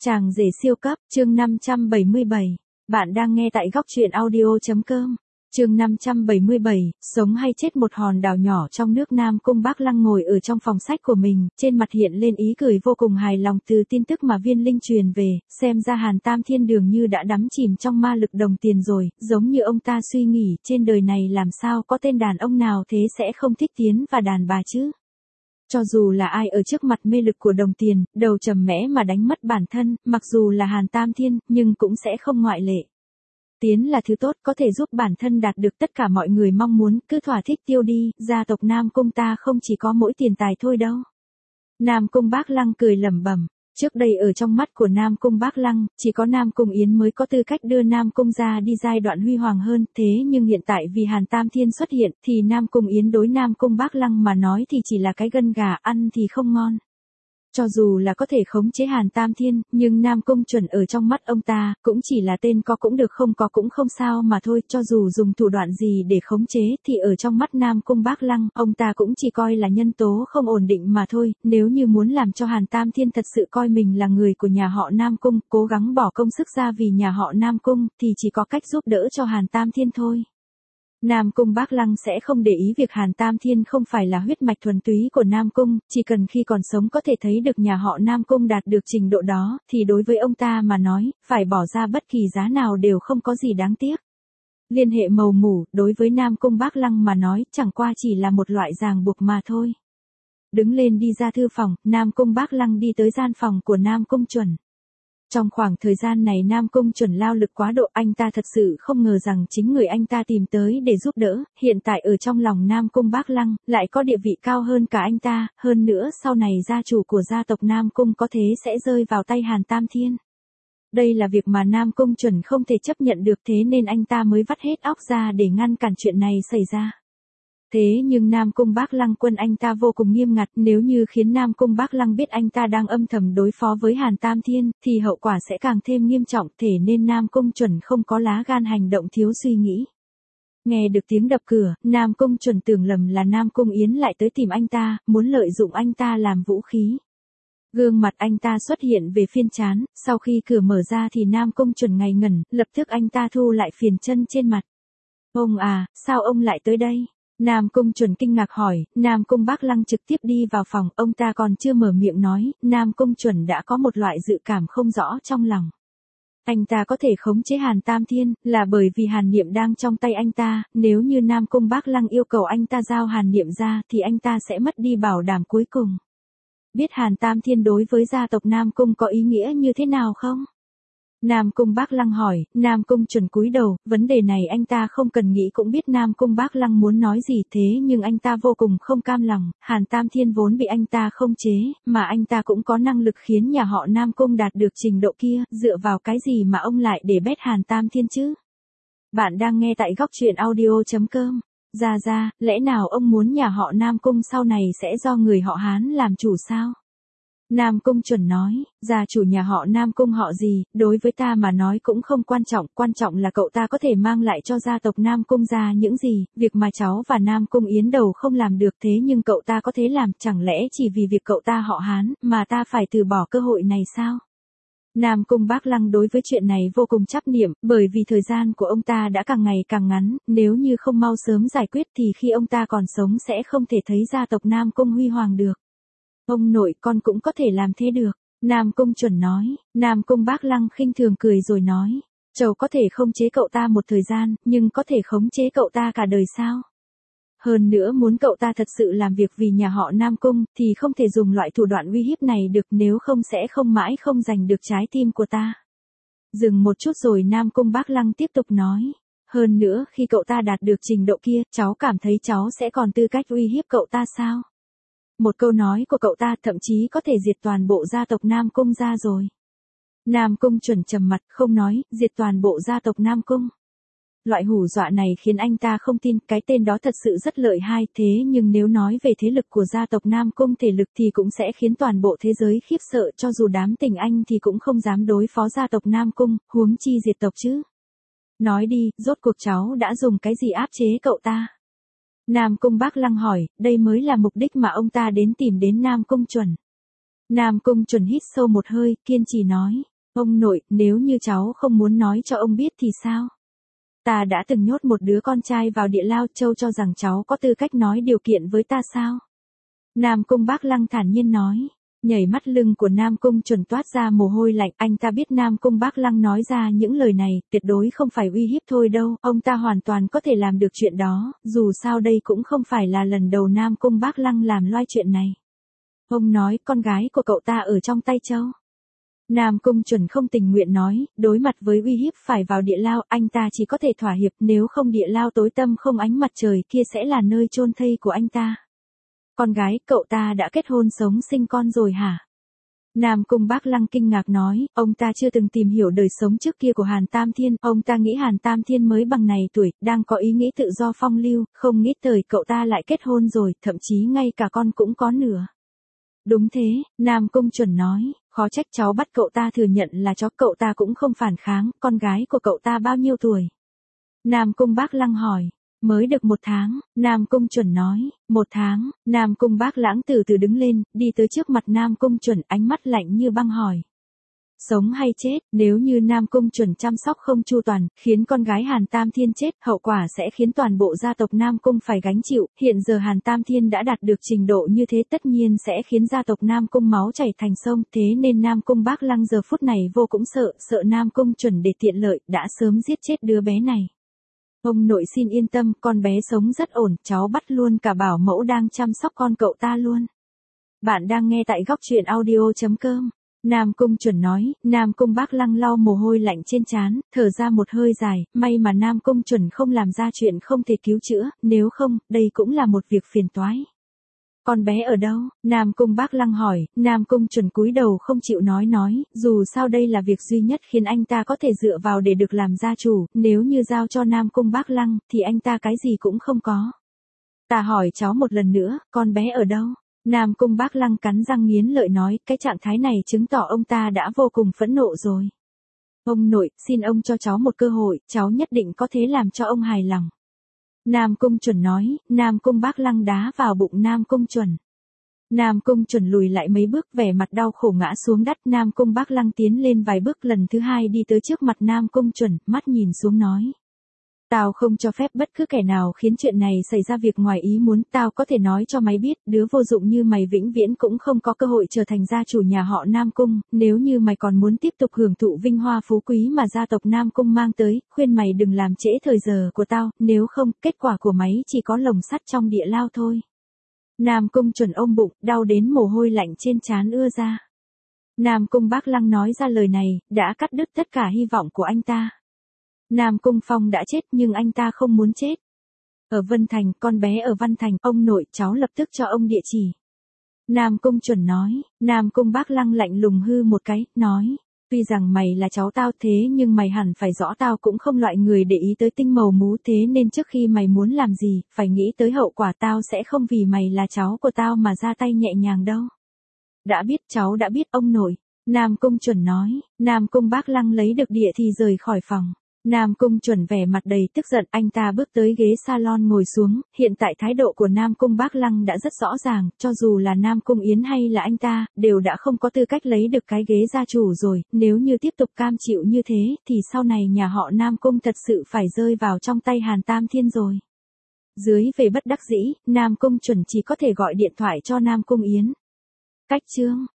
Chàng rể siêu cấp, chương 577. Bạn đang nghe tại góc truyện audio.com. Chương 577, sống hay chết. Một hòn đảo nhỏ trong nước Nam Cung Bác Lăng ngồi ở trong phòng sách của mình, trên mặt hiện lên ý cười vô cùng hài lòng từ tin tức mà Viên Linh truyền về, xem ra Hàn Tam Thiên dường như đã đắm chìm trong ma lực đồng tiền rồi, giống như ông ta suy nghĩ, trên đời này làm sao có tên đàn ông nào thế sẽ không thích tiến và đàn bà chứ. Cho dù là ai ở trước mặt mê lực của đồng tiền, đầu trầm mẽ mà đánh mất bản thân, mặc dù là Hàn Tam Thiên, nhưng cũng sẽ không ngoại lệ. Tiến là thứ tốt, có thể giúp bản thân đạt được tất cả mọi người mong muốn, cứ thỏa thích tiêu đi, gia tộc Nam Cung ta không chỉ có mỗi tiền tài thôi đâu. Nam Cung Bác Lăng cười lẩm bẩm. Trước đây ở trong mắt của Nam Cung Bác Lăng, chỉ có Nam Cung Yến mới có tư cách đưa Nam Cung ra đi giai đoạn huy hoàng hơn, thế nhưng hiện tại vì Hàn Tam Thiên xuất hiện, thì Nam Cung Yến đối Nam Cung Bác Lăng mà nói thì chỉ là cái gân gà, ăn thì không ngon. Cho dù là có thể khống chế Hàn Tam Thiên, nhưng Nam Cung Chuẩn ở trong mắt ông ta, cũng chỉ là tên có cũng được không có cũng không sao mà thôi, cho dù dùng thủ đoạn gì để khống chế, thì ở trong mắt Nam Cung Bác Lăng, ông ta cũng chỉ coi là nhân tố không ổn định mà thôi, nếu như muốn làm cho Hàn Tam Thiên thật sự coi mình là người của nhà họ Nam Cung, cố gắng bỏ công sức ra vì nhà họ Nam Cung, thì chỉ có cách giúp đỡ cho Hàn Tam Thiên thôi. Nam Cung Bác Lăng sẽ không để ý việc Hàn Tam Thiên không phải là huyết mạch thuần túy của Nam Cung, chỉ cần khi còn sống có thể thấy được nhà họ Nam Cung đạt được trình độ đó, thì đối với ông ta mà nói, phải bỏ ra bất kỳ giá nào đều không có gì đáng tiếc. Liên hệ màu mủ, đối với Nam Cung Bác Lăng mà nói, chẳng qua chỉ là một loại ràng buộc mà thôi. Đứng lên đi ra thư phòng, Nam Cung Bác Lăng đi tới gian phòng của Nam Cung Chuẩn. Trong khoảng thời gian này Nam Cung Chuẩn lao lực quá độ, anh ta thật sự không ngờ rằng chính người anh ta tìm tới để giúp đỡ, hiện tại ở trong lòng Nam Cung Bác Lăng, lại có địa vị cao hơn cả anh ta, hơn nữa sau này gia chủ của gia tộc Nam Cung có thế sẽ rơi vào tay Hàn Tam Thiên. Đây là việc mà Nam Cung Chuẩn không thể chấp nhận được, thế nên anh ta mới vắt hết óc ra để ngăn cản chuyện này xảy ra. Thế nhưng Nam Cung Bác Lăng quân anh ta vô cùng nghiêm ngặt, nếu như khiến Nam Cung Bác Lăng biết anh ta đang âm thầm đối phó với Hàn Tam Thiên, thì hậu quả sẽ càng thêm nghiêm trọng, thế nên Nam Cung Chuẩn không có lá gan hành động thiếu suy nghĩ. Nghe được tiếng đập cửa, Nam Cung Chuẩn tưởng lầm là Nam Cung Yến lại tới tìm anh ta, muốn lợi dụng anh ta làm vũ khí. Gương mặt anh ta xuất hiện về phiên trán, sau khi cửa mở ra thì Nam Cung Chuẩn ngây ngẩn, lập tức anh ta thu lại phiền chân trên mặt. Ông à, sao ông lại tới đây? Nam Cung Chuẩn kinh ngạc hỏi, Nam Cung Bác Lăng trực tiếp đi vào phòng, ông ta còn chưa mở miệng nói, Nam Cung Chuẩn đã có một loại dự cảm không rõ trong lòng. Anh ta có thể khống chế Hàn Tam Thiên, là bởi vì Hàn Niệm đang trong tay anh ta, nếu như Nam Cung Bác Lăng yêu cầu anh ta giao Hàn Niệm ra, thì anh ta sẽ mất đi bảo đảm cuối cùng. Biết Hàn Tam Thiên đối với gia tộc Nam Cung có ý nghĩa như thế nào không? Nam Cung Bác Lăng hỏi, Nam Cung Chuẩn cúi đầu, vấn đề này anh ta không cần nghĩ cũng biết Nam Cung Bác Lăng muốn nói gì, thế nhưng anh ta vô cùng không cam lòng, Hàn Tam Thiên vốn bị anh ta không chế, mà anh ta cũng có năng lực khiến nhà họ Nam Cung đạt được trình độ kia, dựa vào cái gì mà ông lại để bét Hàn Tam Thiên chứ? Bạn đang nghe tại góc truyện audio.com. Ra, lẽ nào ông muốn nhà họ Nam Cung sau này sẽ do người họ Hán làm chủ sao? Nam Cung Chuẩn nói, gia chủ nhà họ Nam Cung họ gì, đối với ta mà nói cũng không quan trọng là cậu ta có thể mang lại cho gia tộc Nam Cung ra những gì, việc mà cháu và Nam Cung Yến đầu không làm được, thế nhưng cậu ta có thể làm, chẳng lẽ chỉ vì việc cậu ta họ Hán, mà ta phải từ bỏ cơ hội này sao? Nam Cung Bác Lăng đối với chuyện này vô cùng chấp niệm, bởi vì thời gian của ông ta đã càng ngày càng ngắn, nếu như không mau sớm giải quyết thì khi ông ta còn sống sẽ không thể thấy gia tộc Nam Cung huy hoàng được. Ông nội, con cũng có thể làm thế được. Nam Cung Chuẩn nói, Nam Cung Bác Lăng khinh thường cười rồi nói, cháu có thể khống chế cậu ta một thời gian, nhưng có thể khống chế cậu ta cả đời sao? Hơn nữa muốn cậu ta thật sự làm việc vì nhà họ Nam Cung, thì không thể dùng loại thủ đoạn uy hiếp này được, nếu không sẽ không mãi không giành được trái tim của ta. Dừng một chút rồi Nam Cung Bác Lăng tiếp tục nói, hơn nữa khi cậu ta đạt được trình độ kia, cháu cảm thấy cháu sẽ còn tư cách uy hiếp cậu ta sao? Một câu nói của cậu ta thậm chí có thể diệt toàn bộ gia tộc Nam Cung ra rồi. Nam Cung Chuẩn trầm mặt không nói, diệt toàn bộ gia tộc Nam Cung. Loại hù dọa này khiến anh ta không tin, cái tên đó thật sự rất lợi hại, thế nhưng nếu nói về thế lực của gia tộc Nam Cung thể lực thì cũng sẽ khiến toàn bộ thế giới khiếp sợ, cho dù đám tình anh thì cũng không dám đối phó gia tộc Nam Cung, huống chi diệt tộc chứ. Nói đi, rốt cuộc cháu đã dùng cái gì áp chế cậu ta? Nam Cung Bác Lăng hỏi, đây mới là mục đích mà ông ta đến tìm đến Nam Cung Chuẩn. Nam Cung Chuẩn hít sâu một hơi, kiên trì nói, Ông nội, nếu như cháu không muốn nói cho ông biết thì sao? Ta đã từng nhốt một đứa con trai vào địa lao, Châu cho rằng cháu có tư cách nói điều kiện với ta sao? Nam Cung Bác Lăng thản nhiên nói. Nhảy mắt lưng của Nam Cung Chuẩn toát ra mồ hôi lạnh, anh ta biết Nam Cung Bác Lăng nói ra những lời này, tuyệt đối không phải uy hiếp thôi đâu, ông ta hoàn toàn có thể làm được chuyện đó, dù sao đây cũng không phải là lần đầu Nam Cung Bác Lăng làm loai chuyện này. Ông nói con gái của cậu ta ở trong tay Châu. Nam Cung Chuẩn không tình nguyện nói, đối mặt với uy hiếp phải vào địa lao, anh ta chỉ có thể thỏa hiệp, nếu không địa lao tối tăm không ánh mặt trời kia sẽ là nơi chôn thây của anh ta. Con gái, cậu ta đã kết hôn sống sinh con rồi hả? Nam Cung Bác Lăng kinh ngạc nói, ông ta chưa từng tìm hiểu đời sống trước kia của Hàn Tam Thiên, ông ta nghĩ Hàn Tam Thiên mới bằng này tuổi, đang có ý nghĩ tự do phong lưu, không nghĩ tới cậu ta lại kết hôn rồi, thậm chí ngay cả con cũng có nữa. Đúng thế, Nam Cung Chuẩn nói, khó trách cháu bắt cậu ta thừa nhận là chó, cậu ta cũng không phản kháng, con gái của cậu ta bao nhiêu tuổi? Nam Cung Bác Lăng hỏi. Mới được 1 tháng, Nam Cung Chuẩn nói, 1 tháng, Nam Cung Bác Lãng từ từ đứng lên, đi tới trước mặt Nam Cung Chuẩn, ánh mắt lạnh như băng hỏi. Sống hay chết, nếu như Nam Cung Chuẩn chăm sóc không chu toàn, khiến con gái Hàn Tam Thiên chết, hậu quả sẽ khiến toàn bộ gia tộc Nam Cung phải gánh chịu, hiện giờ Hàn Tam Thiên đã đạt được trình độ như thế tất nhiên sẽ khiến gia tộc Nam Cung máu chảy thành sông, thế nên Nam Cung Bác Lăng giờ phút này vô cùng sợ Nam Cung Chuẩn để tiện lợi, đã sớm giết chết đứa bé này. Ông nội xin yên tâm, con bé sống rất ổn, cháu bắt luôn cả bảo mẫu đang chăm sóc con cậu ta luôn. Bạn đang nghe tại góc truyện audio.com. Nam Cung Chuẩn nói, Nam Cung Bác Lăng lau mồ hôi lạnh trên trán, thở ra một hơi dài, may mà Nam Cung Chuẩn không làm ra chuyện không thể cứu chữa, nếu không, đây cũng là một việc phiền toái. Con bé ở đâu? Nam Cung Bác Lăng hỏi, Nam Cung Chuẩn cúi đầu không chịu nói, dù sao đây là việc duy nhất khiến anh ta có thể dựa vào để được làm gia chủ, nếu như giao cho Nam Cung Bác Lăng, thì anh ta cái gì cũng không có. Ta hỏi cháu một lần nữa, con bé ở đâu? Nam Cung Bác Lăng cắn răng nghiến lợi nói, cái trạng thái này chứng tỏ ông ta đã vô cùng phẫn nộ rồi. Ông nội, xin ông cho cháu một cơ hội, cháu nhất định có thể làm cho ông hài lòng. Nam Cung Chuẩn nói, Nam Cung Bác Lăng đá vào bụng Nam Cung Chuẩn. Nam Cung Chuẩn lùi lại mấy bước, vẻ mặt đau khổ ngã xuống đất, Nam Cung Bác Lăng tiến lên vài bước, lần thứ 2 đi tới trước mặt Nam Cung Chuẩn, mắt nhìn xuống nói. Tao không cho phép bất cứ kẻ nào khiến chuyện này xảy ra việc ngoài ý muốn, tao có thể nói cho mày biết, đứa vô dụng như mày vĩnh viễn cũng không có cơ hội trở thành gia chủ nhà họ Nam Cung, nếu như mày còn muốn tiếp tục hưởng thụ vinh hoa phú quý mà gia tộc Nam Cung mang tới, khuyên mày đừng làm trễ thời giờ của tao, nếu không, kết quả của mày chỉ có lồng sắt trong địa lao thôi. Nam Cung Chuẩn ôm bụng, đau đến mồ hôi lạnh trên trán ưa ra. Nam Cung Bác Lăng nói ra lời này, đã cắt đứt tất cả hy vọng của anh ta. Nam Cung Phong đã chết nhưng anh ta không muốn chết. Ở Vân Thành, con bé ở Văn Thành, ông nội, cháu lập tức cho ông địa chỉ. Nam Cung Chuẩn nói, Nam Cung Bác Lăng lạnh lùng hư một cái, nói, tuy rằng mày là cháu tao thế nhưng mày hẳn phải rõ tao cũng không loại người để ý tới tinh màu mú, thế nên trước khi mày muốn làm gì, phải nghĩ tới hậu quả, tao sẽ không vì mày là cháu của tao mà ra tay nhẹ nhàng đâu. Đã biết, cháu đã biết ông nội. Nam Cung Chuẩn nói, Nam Cung Bác Lăng lấy được địa thì rời khỏi phòng. Nam Cung Chuẩn vẻ mặt đầy tức giận, anh ta bước tới ghế salon ngồi xuống, hiện tại thái độ của Nam Cung Bác Lăng đã rất rõ ràng, cho dù là Nam Cung Yến hay là anh ta, đều đã không có tư cách lấy được cái ghế gia chủ rồi, nếu như tiếp tục cam chịu như thế, thì sau này nhà họ Nam Cung thật sự phải rơi vào trong tay Hàn Tam Thiên rồi. Dưới về bất đắc dĩ, Nam Cung Chuẩn chỉ có thể gọi điện thoại cho Nam Cung Yến. Cách chương